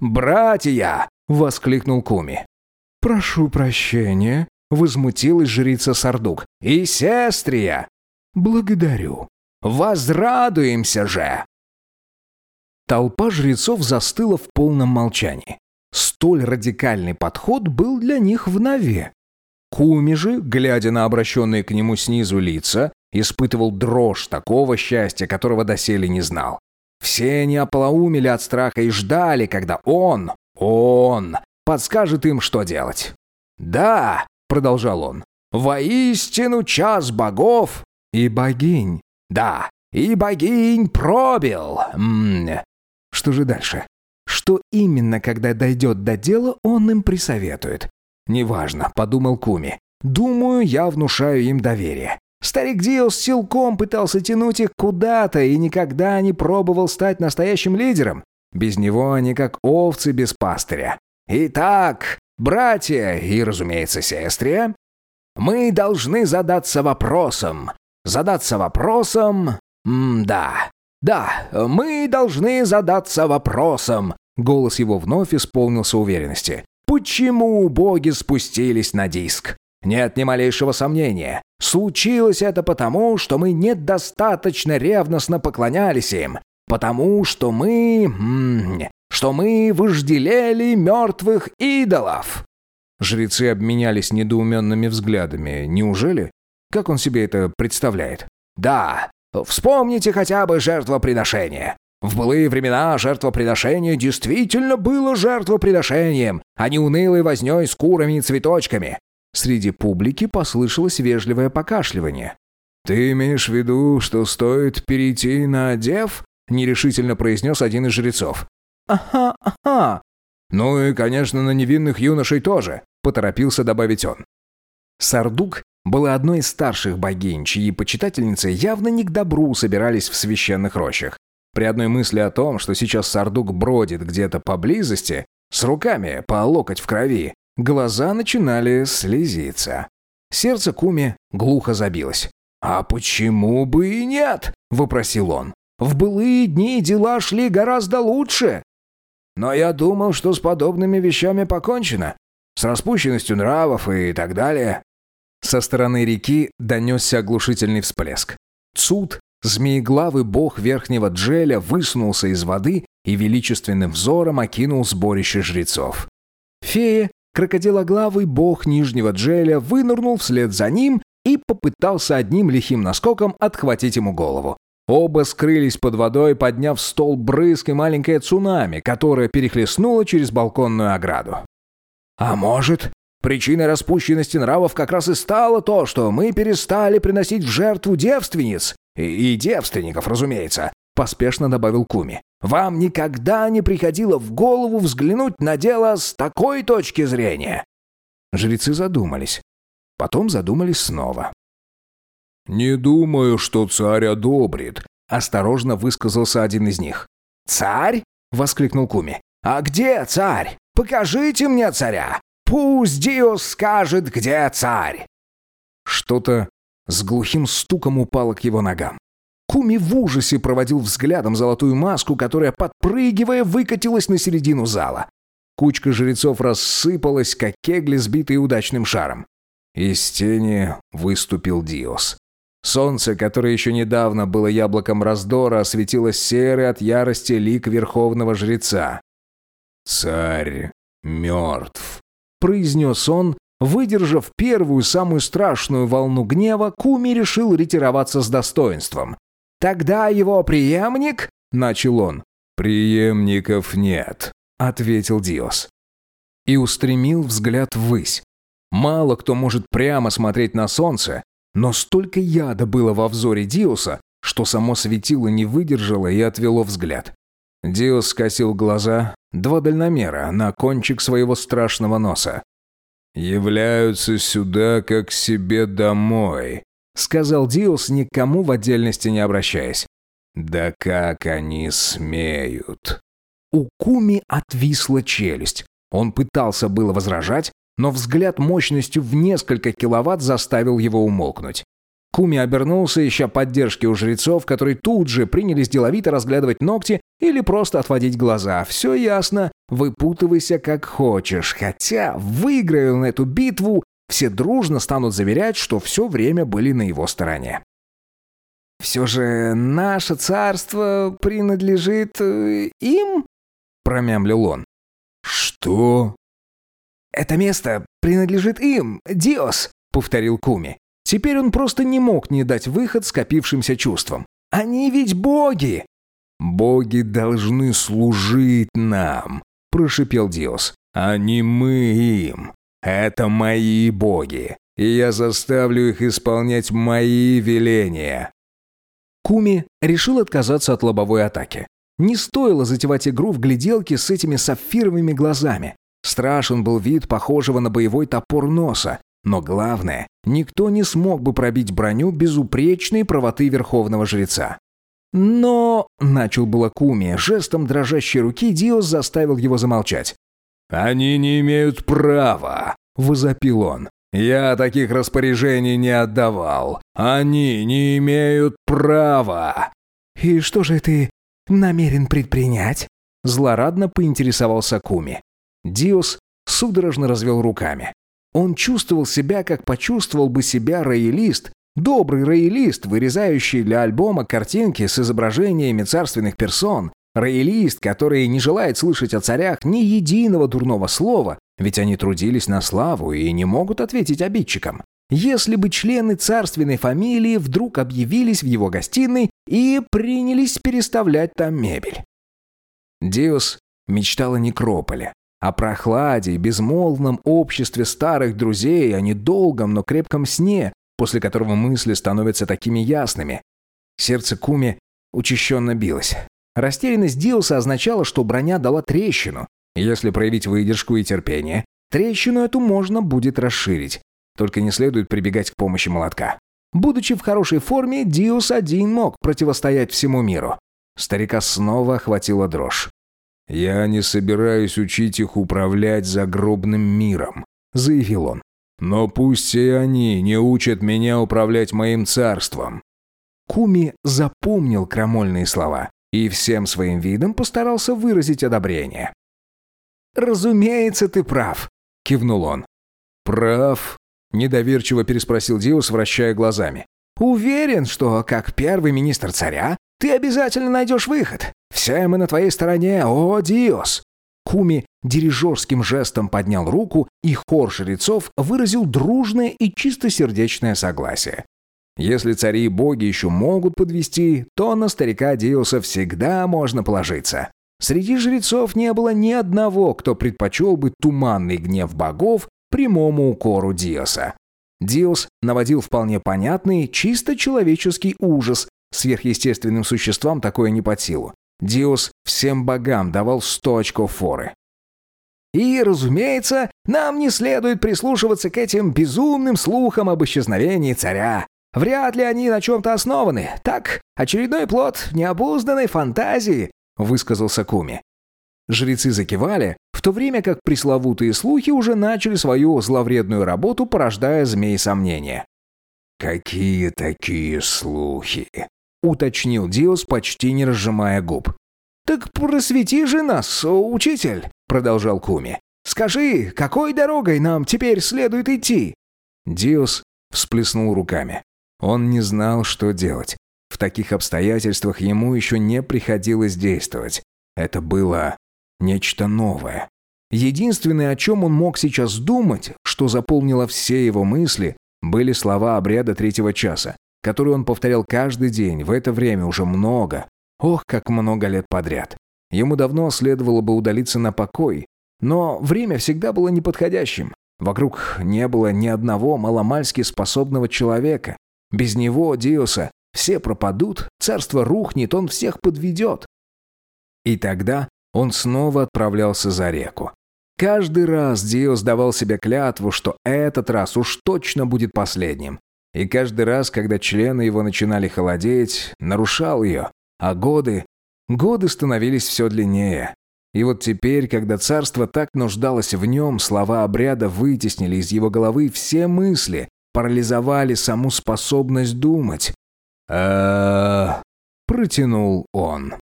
«Братья!» — воскликнул Куми. «Прошу прощения», — возмутилась жрица Сардук. «И сестрия!» «Благодарю». «Возрадуемся же!» Толпа жрецов застыла в полном молчании. Столь радикальный подход был для них вновь. Куми же, глядя на обращенные к нему снизу лица, испытывал дрожь такого счастья, которого доселе не знал. Все они ополоумели от страха и ждали, когда он подскажет им, что делать. «Да», — продолжал он, — «воистину час богов и богинь. Да, и богинь пробил. Что же дальше? Что именно, когда дойдет до дела, он им присоветует? «Неважно», — подумал Куми. «Думаю, я внушаю им доверие. Старик Диос силком пытался тянуть их куда-то и никогда не пробовал стать настоящим лидером. Без него они как овцы без пастыря. Итак, братья и, разумеется, сестры, мы должны задаться вопросом. Мы должны задаться вопросом». Голос его вновь исполнился уверенности. «Почему боги спустились на диск? Нет ни малейшего сомнения. Случилось это потому, что мы недостаточно ревностно поклонялись им. Потому что мы вожделели мертвых идолов». Жрецы обменялись недоуменными взглядами. Неужели? Как он себе это представляет? «Да, вспомните хотя бы жертвоприношение. В былые времена жертвоприношение действительно было жертвоприношением, а не унылой вознёй с курами и цветочками». Среди публики послышалось вежливое покашливание. «Ты имеешь в виду, что стоит перейти на дев?» — нерешительно произнес один из жрецов. «Ага. Ну и, конечно, на невинных юношей тоже», — поторопился добавить он. Сардук была одной из старших богинь, чьи почитательницы явно не к добру собирались в священных рощах. При одной мысли о том, что сейчас Сардук бродит где-то поблизости, с руками по локоть в крови, глаза начинали слезиться. Сердце Куми глухо забилось. «А почему бы и нет?» — вопросил он. «В былые дни дела шли гораздо лучше. Но я думал, что с подобными вещами покончено. С распущенностью нравов и так далее». Со стороны реки донесся оглушительный всплеск. Цут, змееглавый бог верхнего Джеля, высунулся из воды и величественным взором окинул сборище жрецов. Фея, крокодилоглавый бог нижнего Джеля, вынырнул вслед за ним и попытался одним лихим наскоком отхватить ему голову. Оба скрылись под водой, подняв столб брызг и маленькое цунами, которое перехлестнуло через балконную ограду. «А может, причиной распущенности нравов как раз и стало то, что мы перестали приносить в жертву девственниц и девственников, разумеется», — поспешно добавил Куми. «Вам никогда не приходило в голову взглянуть на дело с такой точки зрения?» Жрецы задумались. Потом задумались снова. «Не думаю, что царь одобрит», — осторожно высказался один из них. «Царь?» — воскликнул Куми. «А где царь? Покажите мне царя! Пусть Диос скажет, где царь!» Что-то с глухим стуком упало к его ногам. Куми в ужасе проводил взглядом золотую маску, которая, подпрыгивая, выкатилась на середину зала. Кучка жрецов рассыпалась, как кегли, сбитые удачным шаром. Из тени выступил Диос. Солнце, которое еще недавно было яблоком раздора, осветило серый от ярости лик верховного жреца. «Царь мертв», — произнес он. Выдержав первую, самую страшную волну гнева, Куми решил ретироваться с достоинством. «Тогда его преемник?» — начал он. «Преемников нет», — ответил Диос. И устремил взгляд ввысь. Мало кто может прямо смотреть на солнце, но столько яда было во взоре Диоса, что само светило не выдержало и отвело взгляд. Диос скосил глаза, 2 дальномера, на кончик своего страшного носа. «Являются сюда, как к себе домой», — сказал Диос, никому в отдельности не обращаясь. «Да как они смеют!» У Куми отвисла челюсть. Он пытался было возражать, но взгляд мощностью в несколько киловатт заставил его умолкнуть. Куми обернулся, ища поддержки у жрецов, которые тут же принялись деловито разглядывать ногти или просто отводить глаза. Все ясно, выпутывайся как хочешь, хотя, выиграя он эту битву, все дружно станут заверять, что все время были на его стороне. «Все же наше царство принадлежит им?» – промямлил он. «Что?» «Это место принадлежит им, Диос», — повторил Куми. Теперь он просто не мог не дать выход скопившимся чувствам. «Они ведь боги!» «Боги должны служить нам», — прошипел Диос. «А не мы им. Это мои боги, и я заставлю их исполнять мои веления». Куми решил отказаться от лобовой атаки. Не стоило затевать игру в гляделки с этими сапфировыми глазами. Страшен был вид похожего на боевой топор носа. Но главное, никто не смог бы пробить броню безупречной правоты верховного жреца. «Но...» — начал было Куми, жестом дрожащей руки Диос заставил его замолчать. «Они не имеют права!» — возопил он. «Я таких распоряжений не отдавал. Они не имеют права!» «И что же ты намерен предпринять?» — злорадно поинтересовался Куми. Диос судорожно развел руками. Он чувствовал себя, как почувствовал бы себя роялист, добрый роялист, вырезающий для альбома картинки с изображениями царственных персон, роялист, который не желает слышать о царях ни единого дурного слова, ведь они трудились на славу и не могут ответить обидчикам. Если бы члены царственной фамилии вдруг объявились в его гостиной и принялись переставлять там мебель. Диос мечтал о некрополе, о прохладе и безмолвном обществе старых друзей, о недолгом, но крепком сне, после которого мысли становятся такими ясными. Сердце Куми учащенно билось. Растерянность Диоса означала, что броня дала трещину. Если проявить выдержку и терпение, трещину эту можно будет расширить. Только не следует прибегать к помощи молотка. Будучи в хорошей форме, Диос один мог противостоять всему миру. Старика снова охватила дрожь. «Я не собираюсь учить их управлять загробным миром», — заявил он. «Но пусть и они не учат меня управлять моим царством». Куми запомнил крамольные слова и всем своим видом постарался выразить одобрение. «Разумеется, ты прав», — кивнул он. «Прав?» — недоверчиво переспросил Диос, вращая глазами. «Уверен, что, как первый министр царя, ты обязательно найдешь выход. Все мы на твоей стороне, о Диос!» Куми дирижерским жестом поднял руку, и хор жрецов выразил дружное и чистосердечное согласие. Если цари и боги еще могут подвести, то на старика Диоса всегда можно положиться. Среди жрецов не было ни одного, кто предпочел бы туманный гнев богов прямому укору Диоса. Диос наводил вполне понятный, чисто человеческий ужас. Сверхъестественным существам такое не под силу. Диос всем богам давал 100 очков форы. «И, разумеется, нам не следует прислушиваться к этим безумным слухам об исчезновении царя. Вряд ли они на чем-то основаны. Так, очередной плод необузданной фантазии», — высказался Куми. Жрецы закивали, в то время как пресловутые слухи уже начали свою зловредную работу, порождая змей сомнения. «Какие такие слухи?» — уточнил Диос, почти не разжимая губ. «Так просвети же нас, учитель», — продолжал Куми. «Скажи, какой дорогой нам теперь следует идти?» Диос всплеснул руками. Он не знал, что делать. В таких обстоятельствах ему еще не приходилось действовать. Это было нечто новое. Единственное, о чем он мог сейчас думать, что заполнило все его мысли, были слова обряда 3-го часа, которые он повторял каждый день, в это время уже много, ох, как много лет подряд. Ему давно следовало бы удалиться на покой, но время всегда было неподходящим. Вокруг не было ни одного маломальски способного человека. Без него, Диоса, все пропадут, царство рухнет, он всех подведет. И тогда он снова отправлялся за реку. Каждый раз Диос давал себе клятву, что этот раз уж точно будет последним. И каждый раз, когда члены его начинали холодеть, нарушал ее, а годы становились все длиннее. И вот теперь, когда царство так нуждалось в нем, слова обряда вытеснили из его головы все мысли, парализовали саму способность думать. «А-а-а», протянул он.